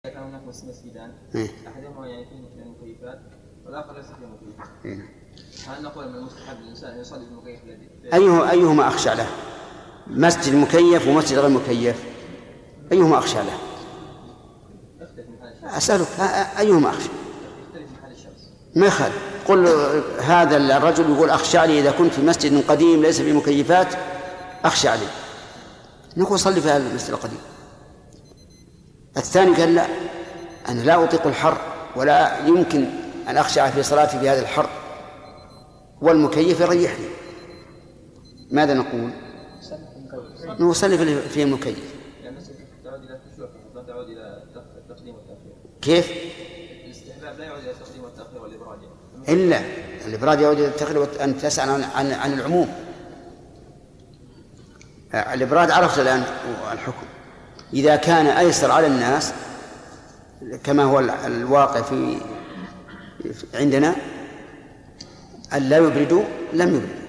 كان هناك مسجدان احدهما يعني فيه المكيفات والاخر ليس فيه مكيف. هل نقول من المستحب الانسان يصلي في المكيف الذي ايهما اخشى له؟ مسجد مكيف ومسجد غير مكيف ايهما اخشى له؟ اسالك ايهما اخشى؟ ما يخالف. قل هذا الرجل يقول اخشى علي اذا كنت في مسجد قديم ليس فيه مكيفات اخشى علي، نقول صلي في هذا المسجد القديم. الثاني قال لا، أنا لا أطيق الحر ولا يمكن أن أخشع في صلاتي في هذا الحر والمكيف يريحني، ماذا نقول؟ نصلي في المكيف. كيف؟ الاستحباب لا يعود إلى التقديم والتأخير والإبراج، إلا الإبراج يعود إلى التأخير. أن تسأل عن العموم. الإبراج عرفت الآن الحكم، إذا كان أيسر على الناس كما هو الواقع عندنا أن لا يبردوا لم يبردوا.